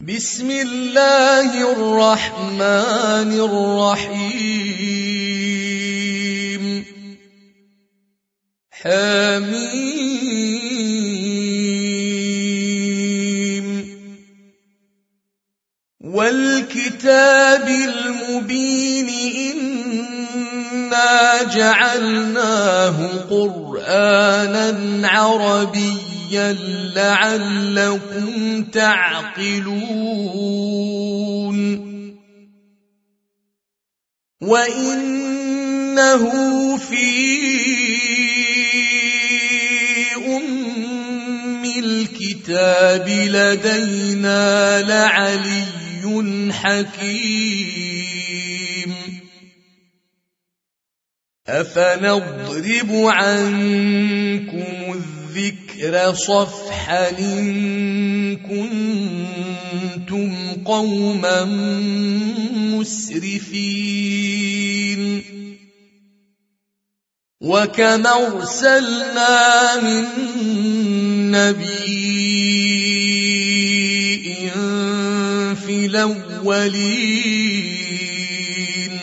بسم الله الرحمن الرحيم حميم والكتاب المبين إنا جعلناه قرآنا عربيا لعلكم تعقلون وإنه في أم الكتاب لدينا لعلي حكيم أفنضرب عنكم الذكر صفحا إن كنتم قوما مسرفين وكم أرسلنا من نبي في الأولين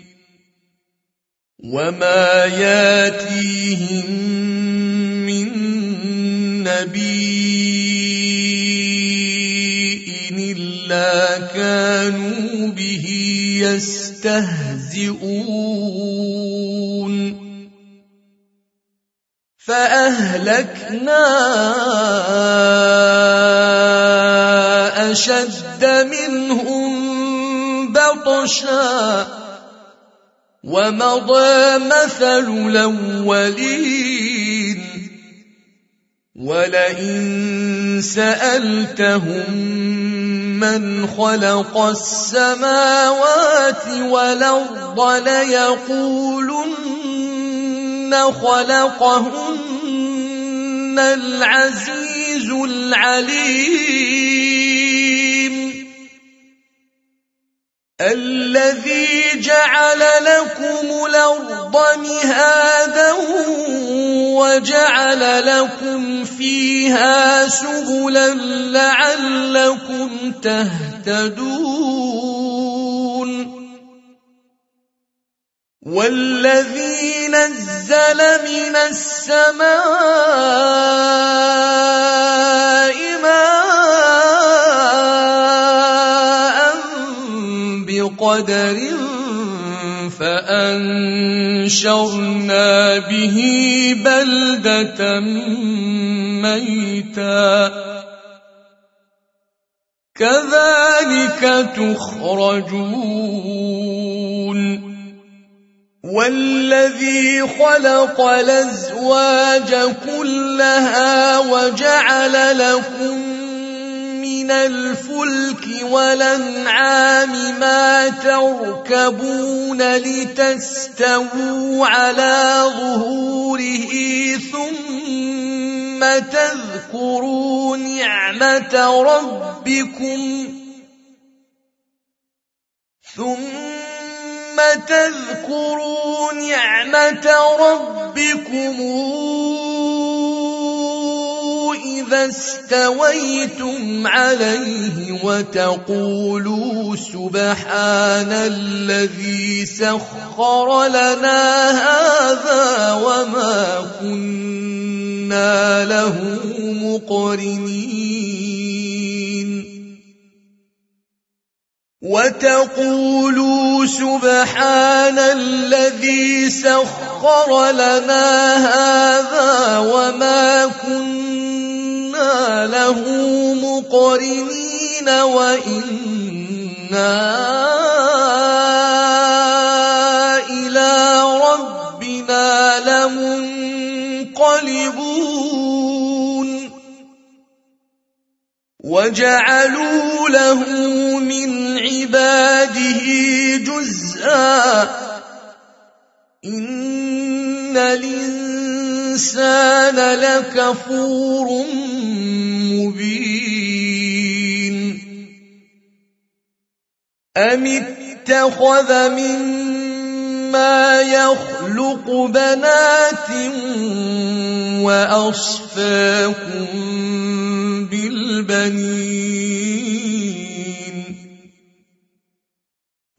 وما ياتيهم من نبي إلا كانوا به يستهزئون فأهلكنا أشد منهم بطشا ومضى مثل الأولين ولئن سألتهم من خلق السماوات والأرض ليقولن خلقهن العزيز العليم الذي جعل لكم الأرض مهادا وجعل لكم فيها سبلا لعلكم تهتدون والذي نزل من السماء ماء بقدر فأنشرنا به بلدة ميتا كذلك تخرجون والذي خلق الأزواج كلها وجعل لكم من الفلك والأنعام ما تركبون لتستووا على ظهوره ثم تذكروا نعمة ربكم إذا استويتم عليه وتقولوا سبحان الذي سخر لنا هذا وما كنا له مقرنين وتقولوا سبحان الذي سخر لنا هذا وما كنا له مقرنين وإنا إلى ربنا لمنقلبون وجعلوا له من عباده جزءا إن الإنسان لكفور مبين أم اتخذ مما يخلق بنات وأصفاكم بالبنين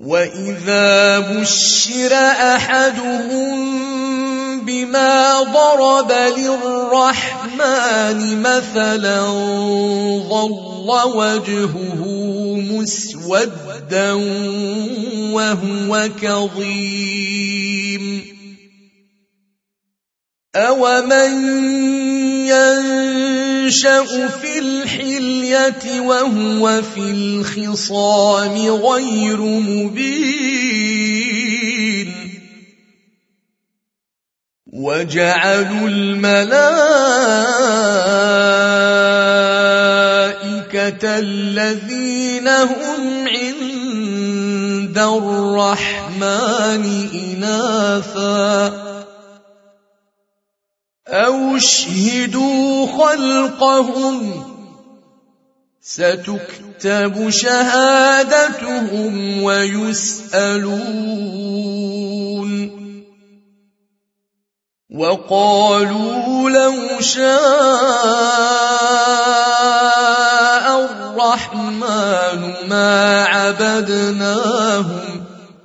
وإذا بشر أحدهم بما ضرب للرحمن مثلا ظل وجهه مسودا وهو كظيم أومن ينشأ في الحلية وهو في الخصام غير مبين وجعلوا الملائكة الذين هم عند الرحمن إناثا أو شهدوا خلقهم ستكتب شهادتهم ويسألون وقالوا لو شاء الرحمن ما عبدناهم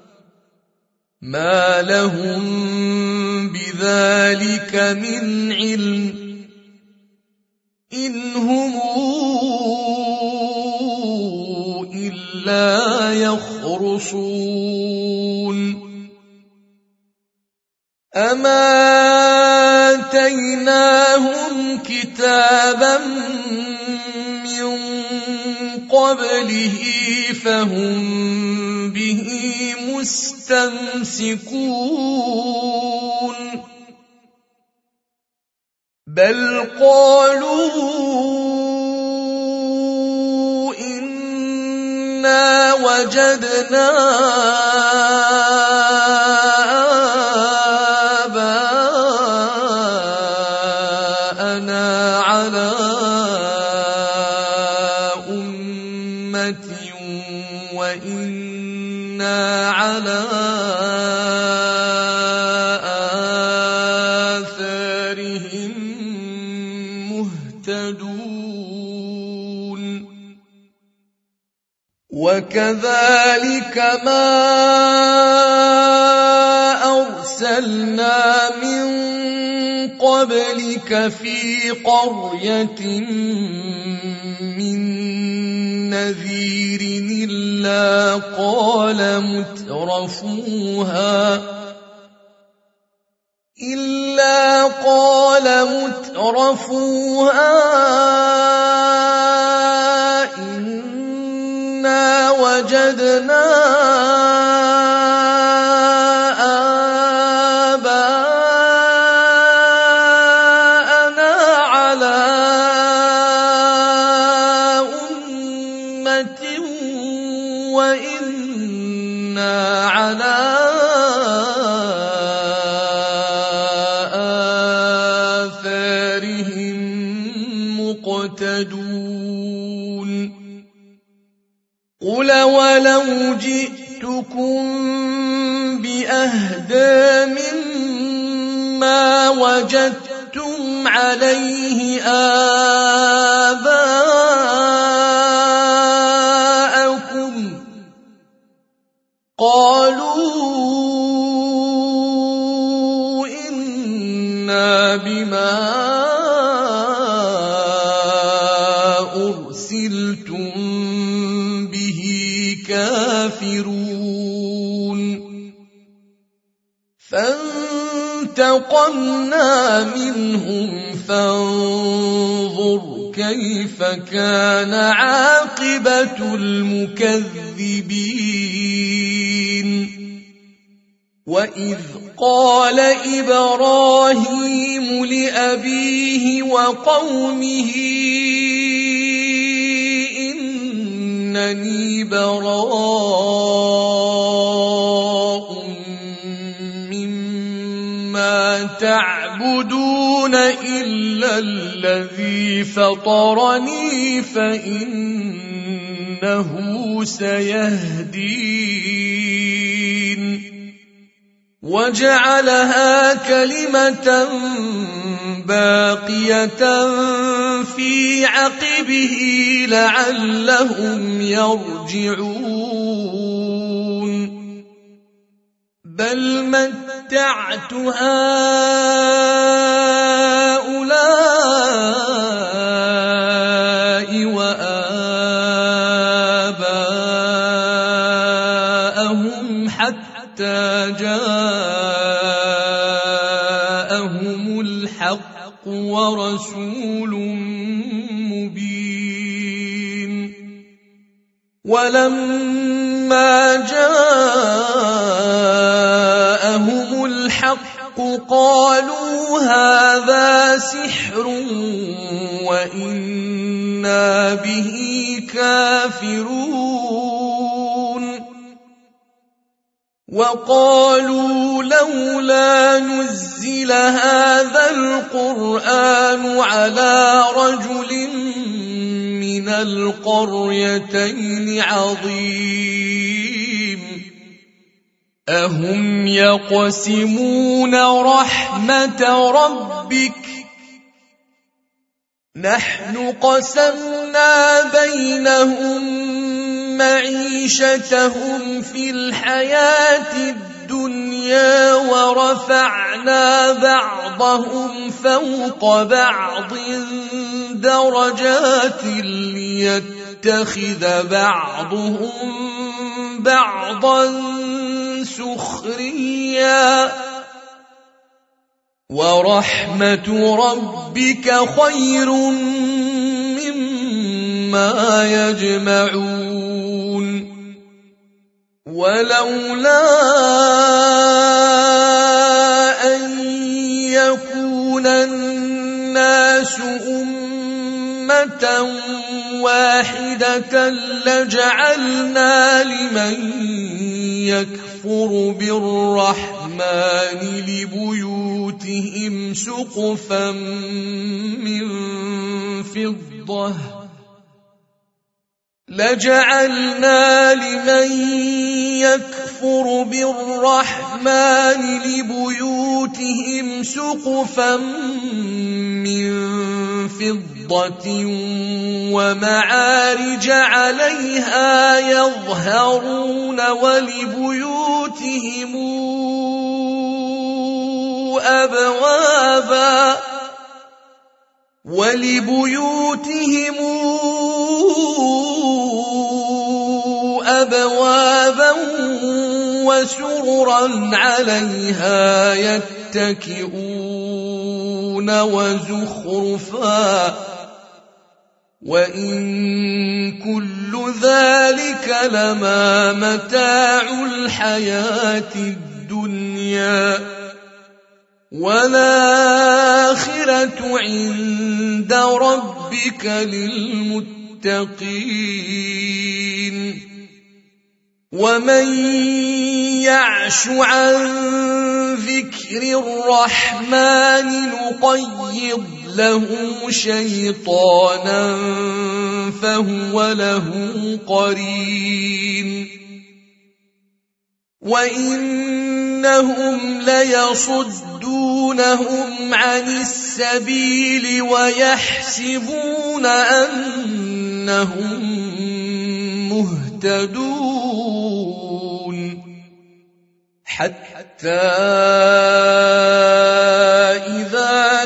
ما لهم بذلك من علم إن هم إلا يخرصون أما آتيناهم كتابا من قبله فهم به مستمسكون بل قالوا إنا وجدنا آباءنا على أمة وإنا على آثارهم مهتدون وكذلك ما أرسلنا من قبلك في قرية من نذير إلا قال مترفوها إنا وجدنا آباءنا على أمة وإنا على آثارهم مقتدون قل ولو جئتكم بأهدى مما وجدتم عليه آباءكم قالوا إنا بما أرسلتم به كافرون فانتقمنا منهم فانظر كيف كان عاقبة المكذبين وإذ قال إبراهيم لأبيه وقومه إنني براء مما تعبدون إلا الذي فطرني فإنه سيهدين وجعلها كلمة باقية في عقبه لعلهم يرجعون بل متعت هؤلاء وآباءهم حتى جاءهم الحق ورسول مبين ولما جاءهم الحق قالوا هذا سحر وإنا به كافرون وقالوا لولا نزل هذا القرآن على رجل من القريتين عظيم أهم يقسمون رحمة ربك نحن قسمنا بينهم معيشتهم في الحياة الدنيا ورفعنا بعضهم فوق بعض درجات ليتخذ بعضهم بعضا سخريا ورحمة ربك خير مما يجمعون ولولا أن يكون الناس أمة واحدة لجعلنا لمن يكفر بالرحمن لبيوتهم سقفا من فضة لجعلنا لمن يكفر بالرحمن لبيوتهم سقفا من فضة ومعارج عليها يظهرون ولبيوتهم أبوابا وسررا عليها يتكئون وزخرفا وإن كل ذلك لما متاع الحياة الدنيا والآخرة عند ربك للمتقين ومن يعش عن ذكر الرحمن نقيض له شيطانا فهو له قرين وإنهم ليصدونهم عن السبيل ويحسبون أنهم مهتدون حتى إذا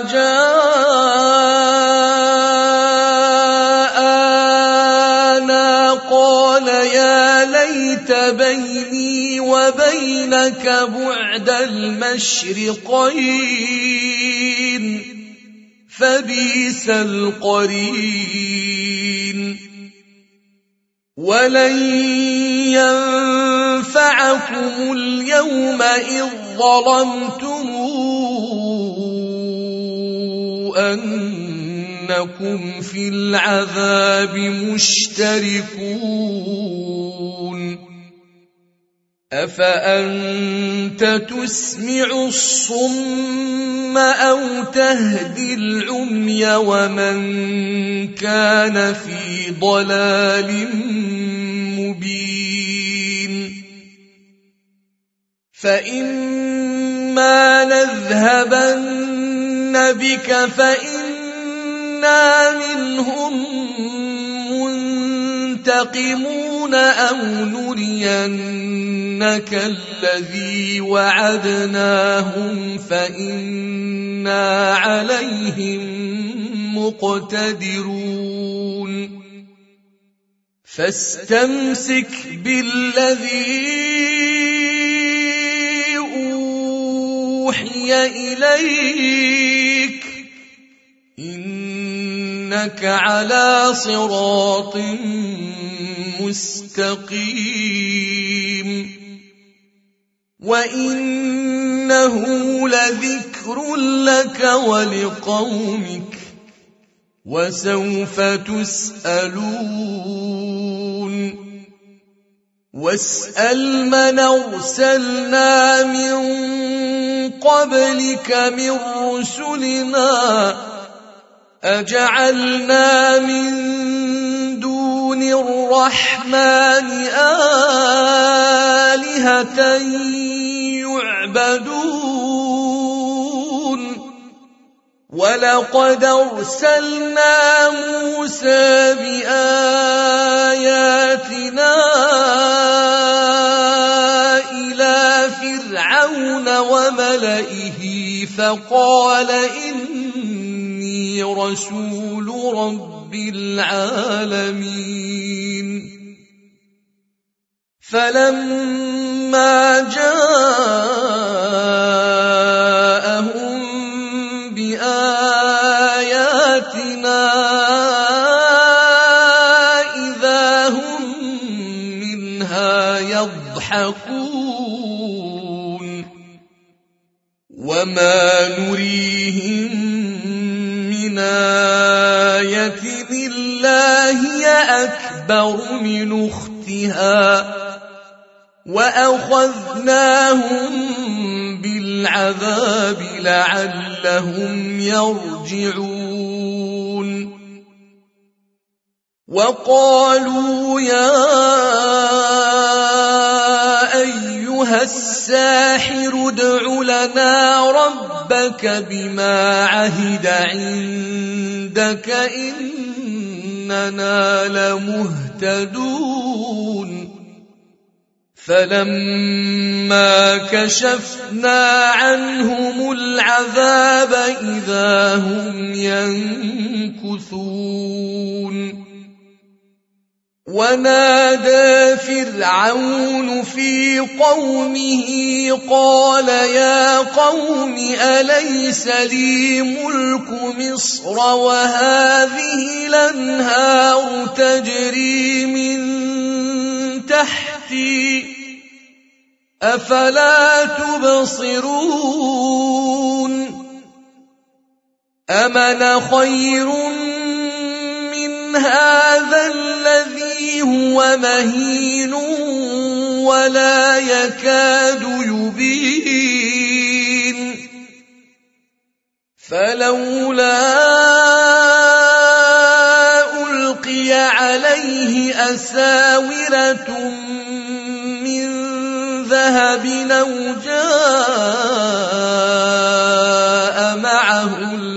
جاءنا قال يا ليت بيني وبينك بعد المشرقين فبئس القرين ولن ينفعكم اليوم إذ ظلمتم أنكم في العذاب مشتركون أفأنت تسمع الصم أو تهدي العمي ومن كان في ضلال مبين فإما نذهبن بك فإنا منهم منتقمون أو نرينك الذي وعدناهم فإنا عليهم مقتدرون فاستمسك بالذي أوحي إليك إنك على صراط مستقيم وإنه لذكر لك ولقومك وسوف تسألون واسأل من أرسلنا من قبلك من رسلنا أجعلنا من دون الرحمن آلهة يعبدون ولقد أرسلنا موسى بآياتنا إلى فرعون وملئه فقال إني رسول رب العالمين فلما جاءهم بآياتنا إذا هم منها يضحكون وما نريهم من آية إلا هي أكبر من أختها وأخذناهم بالعذاب لعلهم يرجعون وقالوا يا أيها الساحر ادع لنا ربك بما عهد عندك إننا لمهتدون فلما كشفنا عنهم العذاب إذا هم ينكثون ونادى فرعون في قومه قال يا قوم أليس لي ملك مصر وهذه الأنهار تجري من تحتي أفلا تبصرون أمن خير من هذا الذي هو مهين ولا يكاد يبين فلولا ألقي عليه أساورة من ذهب أو جاء معه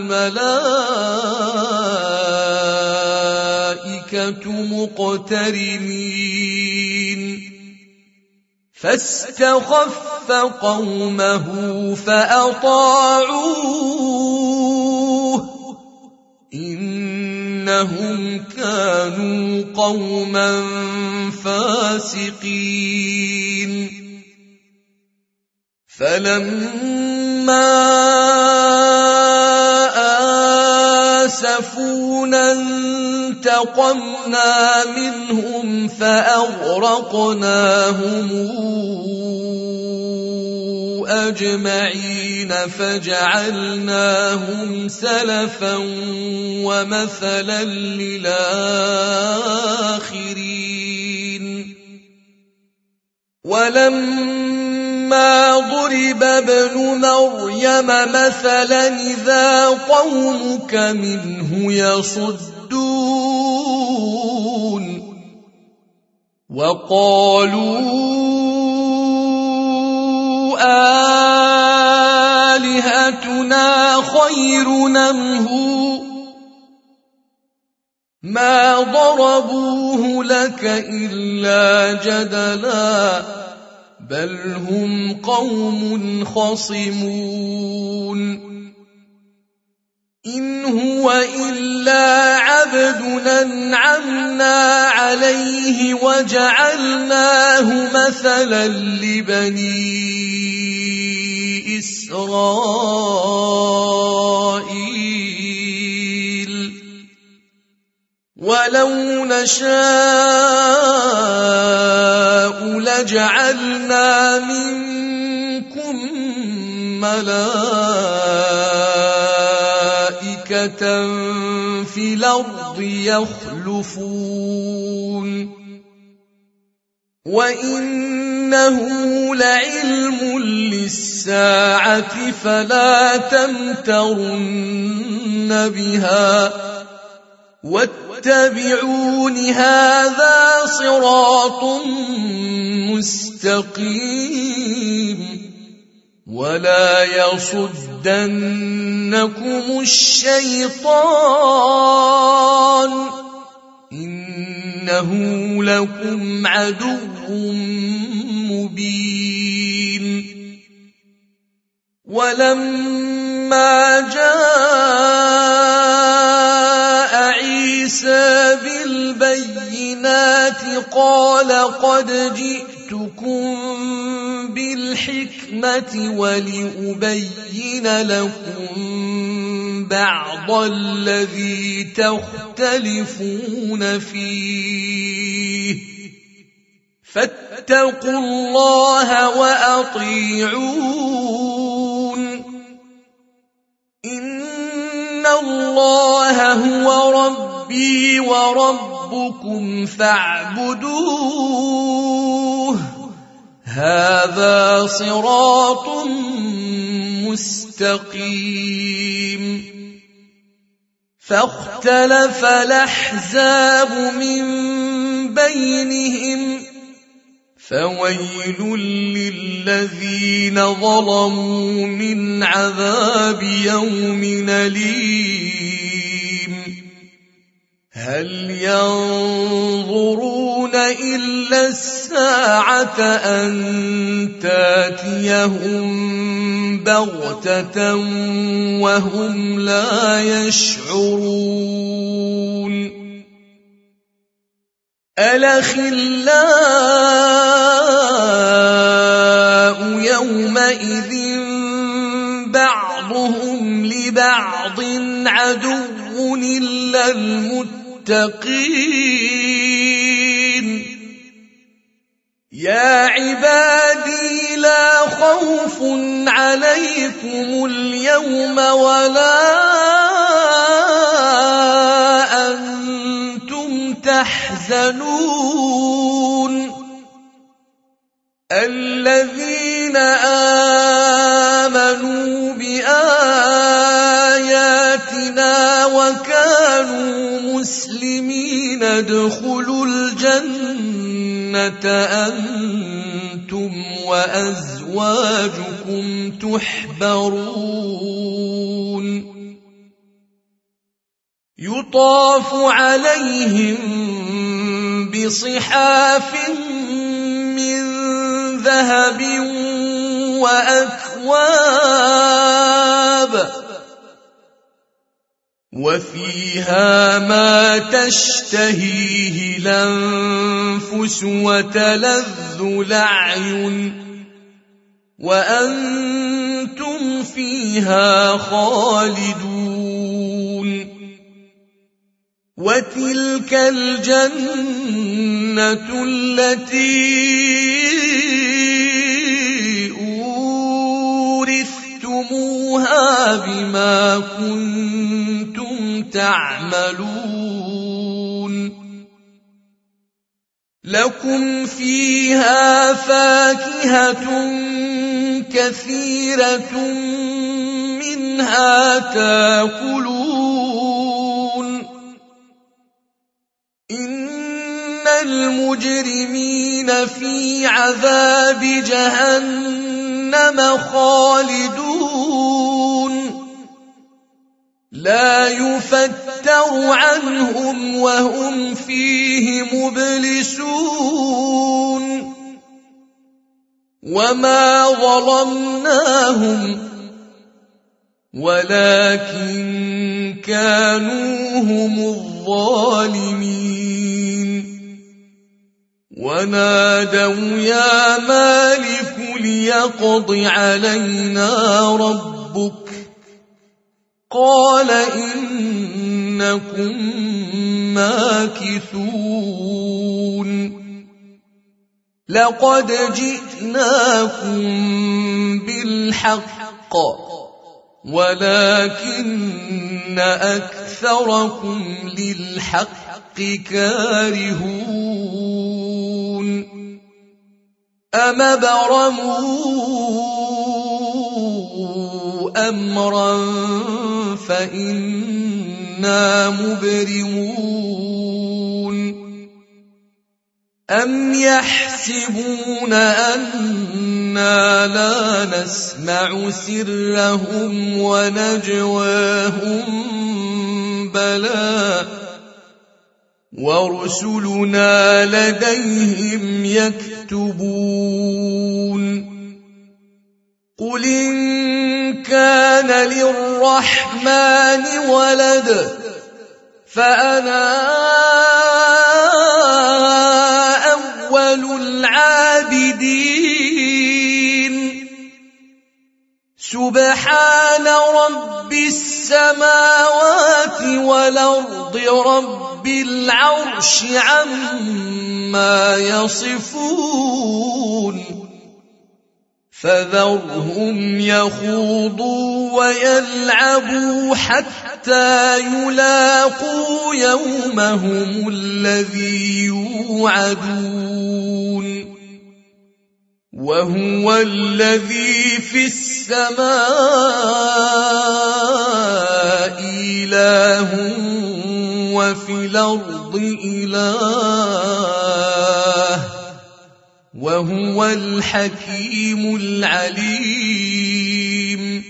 الملائكة مقترنين فاستخف قومه فأطاعوه إنهم كانوا قوما فاسقين فلما آسفونا انتقمنا منهم فأغرقناهم أجمعين فجعلناهم سلفا ومثلا للآخرين ولما ضرب ابن مريم مثلا إذا قومك منه يصدون وقالوا آلهتنا خير أم هو ما ضربوه لك إلا جدلا بل هم قوم خصمون إن هو إلا عبد أنعمنا عليه وجعلناه مثلا لبني إسرائيل ولو نشاء لجعلنا منكم ملائكة في الأرض يخلفون وإنه لعلم للساعة فلا تمترن بها واتبعون هذا صراط مستقيم ولا يصدنكم الشيطان إنه لكم عدو مبين ولما جاء عيسى بالبينات قال قد جئتكم بالحكمة ولأبين لكم بعض الذي تختلفون فيه فاتقوا الله وأطيعون إن الله هو ربي وربكم فاعبدوه هذا صراط مستقيم فاختلف الأحزاب من بينهم فويل للذين ظلموا من عذاب يوم أليم هل ينظرون إلا الساعة أن تاتيهم بغتة وهم لا يشعرون الأخلاء يومئذ بعضهم لبعض عدو إلا المتقين يا عبادي لا خوف عليكم اليوم ولا أنتم تحزنون الذين آمنوا بآياتنا وكانوا مسلمين ادخلوا الجنة أنتم وأزواجكم تحبرون يطاف عليهم بصحاف من ذهب وأكواب وفيها ما تشتهيه الأنفس وتلذ الأعين وأنتم فيها خالدون وتلك الجنة التي أورثتموها بما كنتم تعملون لكم فيها فاكهة كثيرة منها تاكلون إن المجرمين في عذاب جهنم خالدون لا يفتر عنهم وهم فيه مبلسون وما ظلمناهم ولكن كانوا هم الظالمين ونادوا يا مالك ليقض علينا ربك قال إنكم ماكثون لقد جئناكم بالحق ولكن أكثركم للحق كارهون أم أبرموا أمرا فإنا مبرمون أم يحسبون أنا لا نسمع سرهم ونجواهم بلى ورسلنا لديهم يكتبون قل إن كان للرحمن ولد فأنا أول العابدين سبحان رب السماوات والأرض رب العرش عما يصفون فذرهم يخوضوا ويلعبوا حتى يلاقوا يومهم الذي يوعدون وهو الذي في السماء إله وفي الأرض إله وهو الحكيم العليم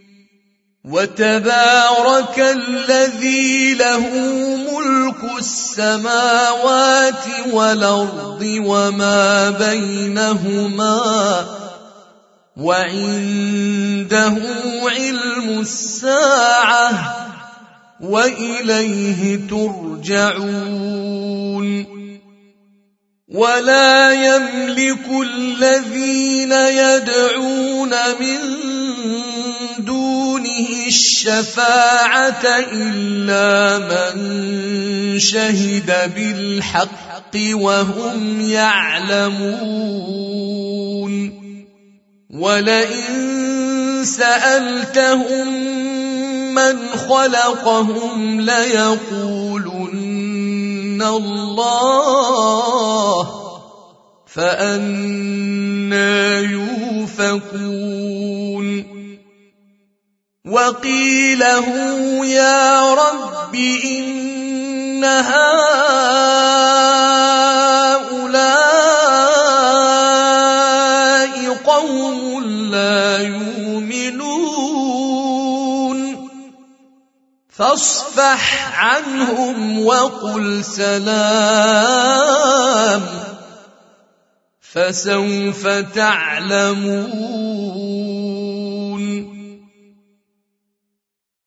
وتبارك الذي له ملك السماوات والأرض وما بينهما وعنده علم الساعة وإليه ترجعون ولا يملك الذين يدعون من دونه الشفاعة إلا من شهد بالحق وهم يعلمون ولئن سألتهم من خلقهم ليقولن الله فأنى يؤفكون وقيله يا رب إن هؤلاء قوم لا يؤمنون فاصفح عنهم وقل سلام فسوف تعلمون